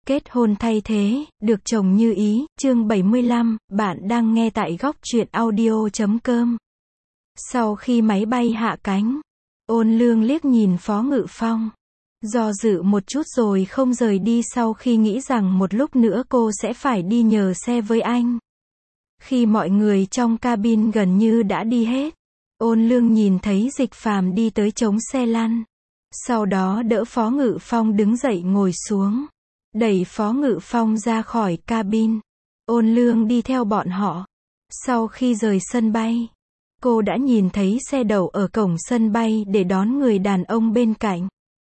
Kết hôn thay thế, được chồng như ý, chương 75, bạn đang nghe tại góc truyện audio.com. Sau khi máy bay hạ cánh, Ôn Lương liếc nhìn Phó Ngự Phong. Do dự một chút rồi không rời đi sau khi nghĩ rằng một lúc nữa cô sẽ phải đi nhờ xe với anh. Khi mọi người trong cabin gần như đã đi hết, Ôn Lương nhìn thấy Dịch Phàm đi tới chống xe lăn. Sau đó đỡ Phó Ngự Phong đứng dậy ngồi xuống. Đẩy Phó Ngự Phong ra khỏi cabin. Ôn Lương đi theo bọn họ. Sau khi rời sân bay, cô đã nhìn thấy xe đậu ở cổng sân bay để đón người đàn ông bên cạnh.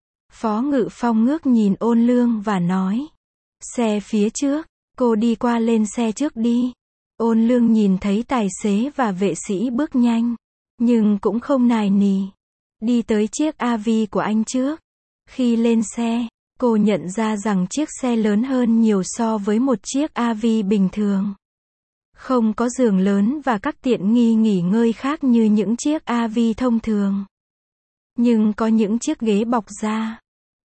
Phó Ngự Phong ngước nhìn Ôn Lương và nói: xe phía trước, cô đi qua lên xe trước đi. Ôn Lương nhìn thấy tài xế và vệ sĩ bước nhanh, nhưng cũng không nài nỉ. Đi tới chiếc AV của anh trước. Khi lên xe, cô nhận ra rằng chiếc xe lớn hơn nhiều so với một chiếc AV bình thường. Không có giường lớn và các tiện nghi nghỉ ngơi khác như những chiếc AV thông thường. Nhưng có những chiếc ghế bọc da.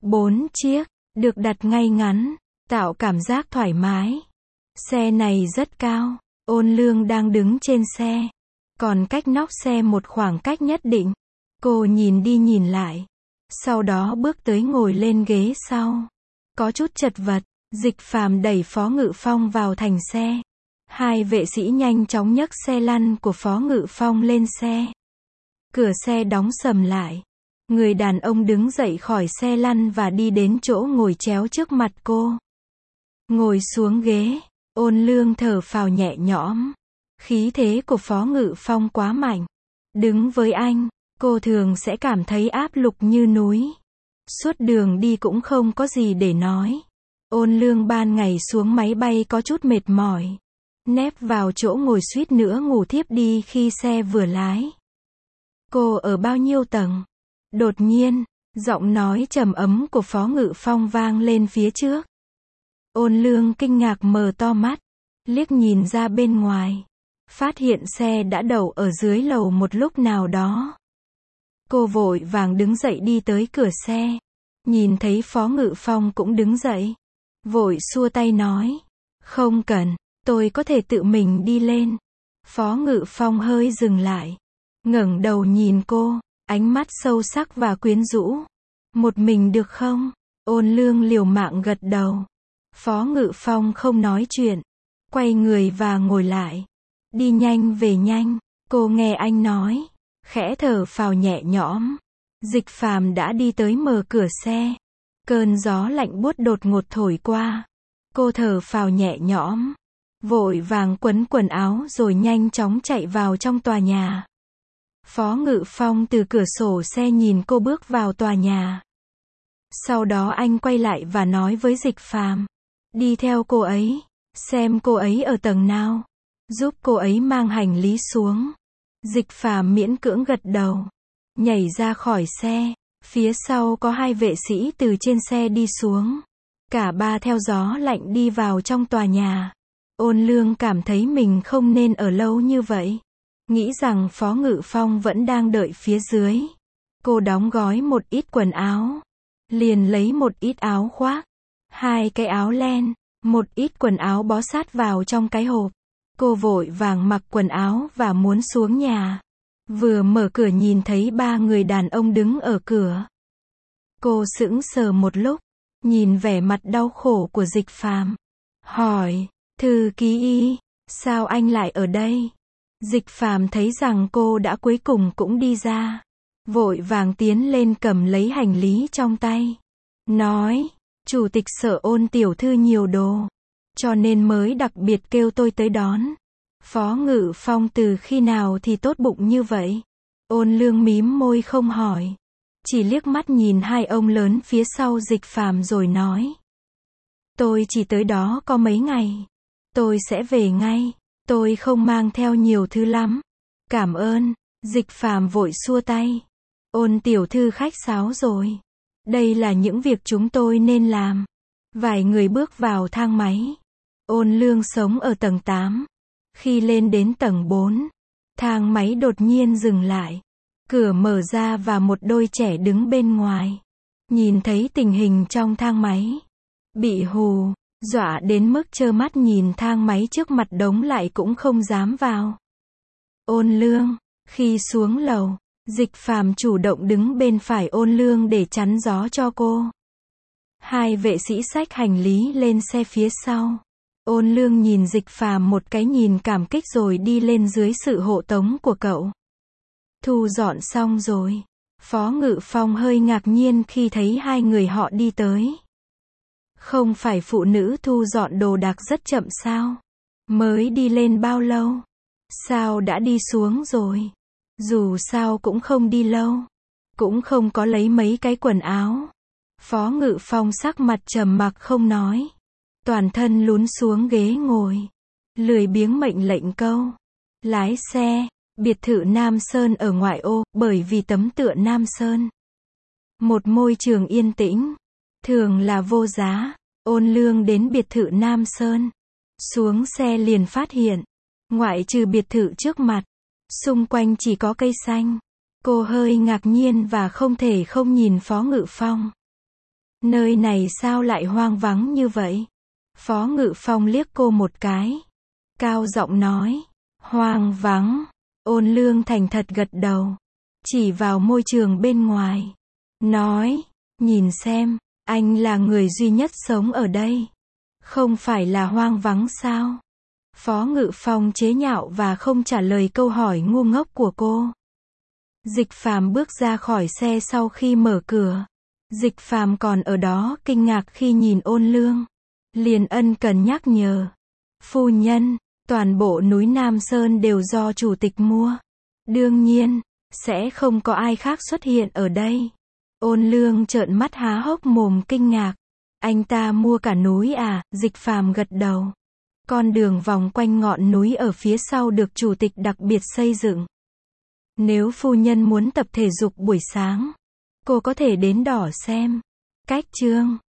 4 chiếc, được đặt ngay ngắn, tạo cảm giác thoải mái. Xe này rất cao. Ôn Lương đang đứng trên xe. Còn cách nóc xe một khoảng cách nhất định. Cô nhìn đi nhìn lại. Sau đó bước tới ngồi lên ghế sau. Có chút chật vật, Dịch Phàm đẩy Phó Ngự Phong vào thành xe. Hai vệ sĩ nhanh chóng nhấc xe lăn của Phó Ngự Phong lên xe. Cửa xe đóng sầm lại. Người đàn ông đứng dậy khỏi xe lăn và đi đến chỗ ngồi chéo trước mặt cô. Ngồi xuống ghế, Ôn Lương thở phào nhẹ nhõm. Khí thế của Phó Ngự Phong quá mạnh. Đứng với anh, cô thường sẽ cảm thấy áp lực như núi. Suốt đường đi cũng không có gì để nói. Ôn Lương ban ngày xuống máy bay có chút mệt mỏi. Nép vào chỗ ngồi suýt nữa ngủ thiếp đi khi xe vừa lái. Cô ở bao nhiêu tầng? Đột nhiên, giọng nói trầm ấm của Phó Ngự Phong vang lên phía trước. Ôn Lương kinh ngạc mở to mắt, liếc nhìn ra bên ngoài. Phát hiện xe đã đậu ở dưới lầu một lúc nào đó. Cô vội vàng đứng dậy đi tới cửa xe. Nhìn thấy Phó Ngự Phong cũng đứng dậy. Vội xua tay nói: không cần, tôi có thể tự mình đi lên. Phó Ngự Phong hơi dừng lại. Ngẩng đầu nhìn cô, ánh mắt sâu sắc và quyến rũ. Một mình được không? Ôn Lương liều mạng gật đầu. Phó Ngự Phong không nói chuyện. Quay người và ngồi lại. Đi nhanh về nhanh, cô nghe anh nói. Khẽ thở phào nhẹ nhõm. Dịch Phàm đã đi tới mở cửa xe. Cơn gió lạnh buốt đột ngột thổi qua. Cô thở phào nhẹ nhõm. Vội vàng quấn quần áo rồi nhanh chóng chạy vào trong tòa nhà. Phó Ngự Phong từ cửa sổ xe nhìn cô bước vào tòa nhà. Sau đó anh quay lại và nói với Dịch Phàm: đi theo cô ấy, xem cô ấy ở tầng nào. Giúp cô ấy mang hành lý xuống. Dịch Phàm miễn cưỡng gật đầu. Nhảy ra khỏi xe. Phía sau có hai vệ sĩ từ trên xe đi xuống. Cả ba theo gió lạnh đi vào trong tòa nhà. Ôn Lương cảm thấy mình không nên ở lâu như vậy. Nghĩ rằng Phó Ngự Phong vẫn đang đợi phía dưới. Cô đóng gói một ít quần áo. Liền lấy một ít áo khoác. 2 cái áo len. Một ít quần áo bó sát vào trong cái hộp. Cô vội vàng mặc quần áo và muốn xuống nhà. Vừa mở cửa nhìn thấy 3 người đàn ông đứng ở cửa. Cô sững sờ một lúc. Nhìn vẻ mặt đau khổ của Dịch Phàm. Hỏi: thư ký Y, sao anh lại ở đây? Dịch Phàm thấy rằng cô đã cuối cùng cũng đi ra. Vội vàng tiến lên cầm lấy hành lý trong tay. Nói: chủ tịch sợ Ôn tiểu thư nhiều đồ. Cho nên mới đặc biệt kêu tôi tới đón. Phó Ngự Phong từ khi nào thì tốt bụng như vậy? Ôn Lương mím môi không hỏi. Chỉ liếc mắt nhìn hai ông lớn phía sau Dịch Phàm rồi nói: tôi chỉ tới đó có mấy ngày. Tôi sẽ về ngay. Tôi không mang theo nhiều thứ lắm. Cảm ơn. Dịch Phàm vội xua tay. Ôn tiểu thư khách sáo rồi. Đây là những việc chúng tôi nên làm. Vài người bước vào thang máy. Ôn Lương sống ở tầng 8. Khi lên đến tầng 4, thang máy đột nhiên dừng lại. Cửa mở ra và một đôi trẻ đứng bên ngoài. Nhìn thấy tình hình trong thang máy, Bị hù, dọa đến mức trơ mắt nhìn thang máy trước mặt đóng lại cũng không dám vào. Ôn Lương, khi xuống lầu, Dịch Phàm chủ động đứng bên phải Ôn Lương để chắn gió cho cô. Hai vệ sĩ xách hành lý lên xe phía sau. Ôn Lương nhìn Dịch Phàm một cái nhìn cảm kích rồi đi lên dưới sự hộ tống của cậu. Thu dọn xong rồi. Phó Ngự Phong hơi ngạc nhiên khi thấy hai người họ đi tới. Không phải phụ nữ thu dọn đồ đạc rất chậm sao? Mới đi lên bao lâu? Sao đã đi xuống rồi? Dù sao cũng không đi lâu. Cũng không có lấy mấy cái quần áo. Phó Ngự Phong sắc mặt trầm mặc không nói. Toàn thân lún xuống ghế ngồi. Lười biếng mệnh lệnh câu. Lái xe. Biệt thự Nam Sơn ở ngoại ô, bởi vì tấm tựa Nam Sơn. Một môi trường yên tĩnh. Thường là vô giá. Ôn Lương đến biệt thự Nam Sơn. Xuống xe liền phát hiện. Ngoại trừ biệt thự trước mặt. Xung quanh chỉ có cây xanh. Cô hơi ngạc nhiên và không thể không nhìn Phó Ngự Phong. Nơi này sao lại hoang vắng như vậy? Phó Ngự Phong liếc cô một cái. Cao giọng nói. Hoang vắng. Ôn Lương thành thật gật đầu. Chỉ vào môi trường bên ngoài. Nói. Nhìn xem, anh là người duy nhất sống ở đây. Không phải là hoang vắng sao? Phó Ngự Phong chế nhạo và không trả lời câu hỏi ngu ngốc của cô. Dịch Phàm bước ra khỏi xe sau khi mở cửa. Dịch Phàm còn ở đó kinh ngạc khi nhìn Ôn Lương. Liền ân cần nhắc nhở. Phu nhân, toàn bộ núi Nam Sơn đều do chủ tịch mua. Đương nhiên, sẽ không có ai khác xuất hiện ở đây. Ôn Lương trợn mắt há hốc mồm kinh ngạc. Anh ta mua cả núi à? Dịch Phàm gật đầu. Con đường vòng quanh ngọn núi ở phía sau được chủ tịch đặc biệt xây dựng. Nếu phu nhân muốn tập thể dục buổi sáng, cô có thể đến đỏ xem. Cách chương